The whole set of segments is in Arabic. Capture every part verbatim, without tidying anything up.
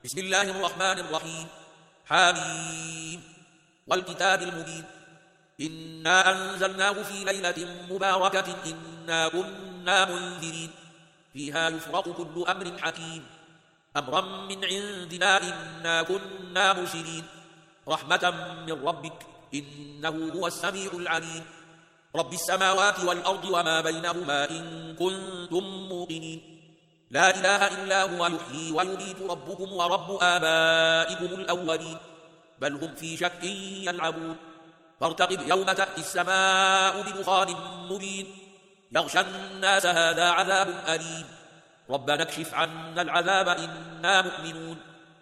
بسم الله الرحمن الرحيم. حميم والكتاب المبين. إنا أنزلناه في ليلة مباركة إنا كنا منذرين فيها يفرق كل أمر حكيم أمرا من عندنا إنا كنا مرسلين رحمة من ربك إنه هو السميع العليم. رب السماوات والأرض وما بينهما إن كنتم موقنين. لا إله إلا هو يحيي ويميت ربكم ورب آبائكم الأولين بل هم في شك يلعبون. فارتقب يوم تأتي السماء بدخان مبين يغشى الناس هذا عذاب أليم. ربنا اكشف عنا العذاب إنا مؤمنون.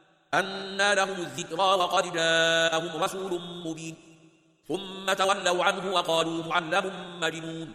أنى لهم الذكرى وقد جاءهم رسول مبين ثم تولوا عنه وقالوا معلم مجنون.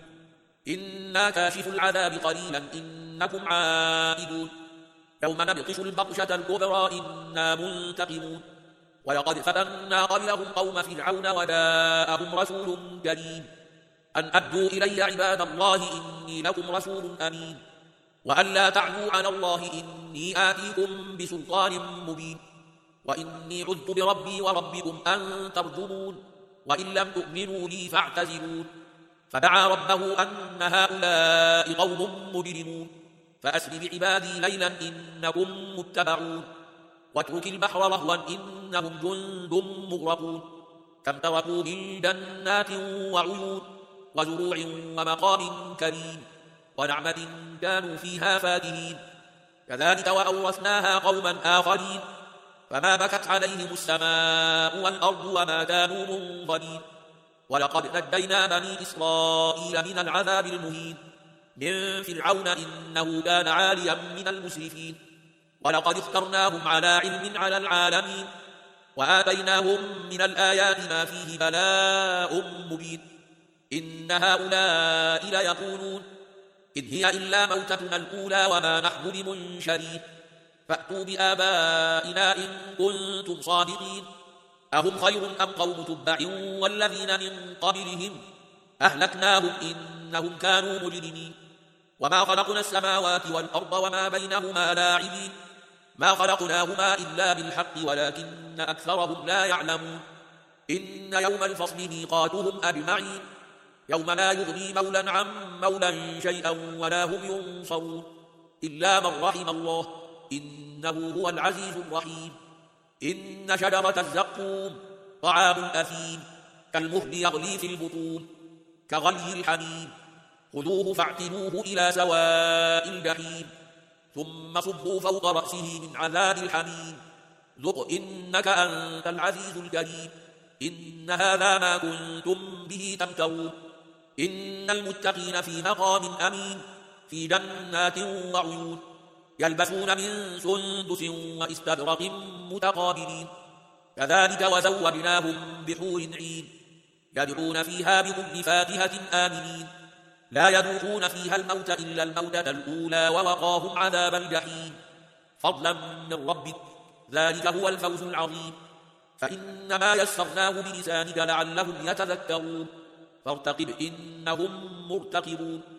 إنا كاشف العذاب قليلا إنكم عائدون. يوم نبطش البطشة الكبرى إنا منتقمون. ولقد فتنا قبلهم قوم فرعون وجاءهم رسول كريم أن أدوا إلي عباد الله إني لكم رسول أمين وأن لا تعلوا على الله إني آتيكم بسلطان مبين وإني عذت بربي وربكم أن ترجمون وإن لم تؤمنوا لي فاعتزلون. فدعا ربه أن هؤلاء قوم مجرمون فأسر بعبادي ليلا إنكم متبعون واترك البحر رهوا إنهم جند مغرقون. كم تركوا من جنات وعيون وزروع ومقام كريم ونعمة كانوا فيها فاكهين. كذلك وأورثناها قوما آخرين فما بكت عليهم السماء والأرض وما كانوا منظرين. ولقد نجينا بني إسرائيل من العذاب المهين من فرعون إنه كان عاليا من المسرفين. ولقد اخترناهم على علم على العالمين وآتيناهم من الآيات ما فيه بلاء مبين. إن هؤلاء ليقولون إن هي إلا موتتنا الأولى وما نحن بمنشرين فأتوا بآبائنا إن كنتم صادقين. أهم خير أم قوم تبع والذين من قبلهم أهلكناهم إنهم كانوا مجرمين. وما خلقنا السماوات والأرض وما بينهما لاعبين ما خلقناهما إلا بالحق ولكن أكثرهم لا يعلمون. إن يوم الفصل ميقاتهم أجمعين يوم لا يغني مولا عن مولا شيئا ولا هم ينصرون إلا من رحم الله إنه هو العزيز الرحيم. إن شجرة الزقوم طعام أثيم كالمهل يغلي في البطون كغلي الحميم خذوه فاعتلوه إلى سواء الجحيم ثم صبوا فوق رأسه من عذاب الحميم ذق إنك أنت العزيز الكريم. إن هذا ما كنتم به تمترون. إن المتقين في مقام أمين في جنات وعيون يلبسون من سندس واستبرق متقابلين كذلك وزوجناهم بحور عين يدعون فيها بكل فاكهة آمنين لا يذوقون فيها الموت إلا الموتة الأولى ووقاهم عذاب الجحيم فضلا من ربك ذلك هو الفوز العظيم. فإنما يسرناه بلسانك لعلهم يتذكرون فارتقب إنهم مرتقبون.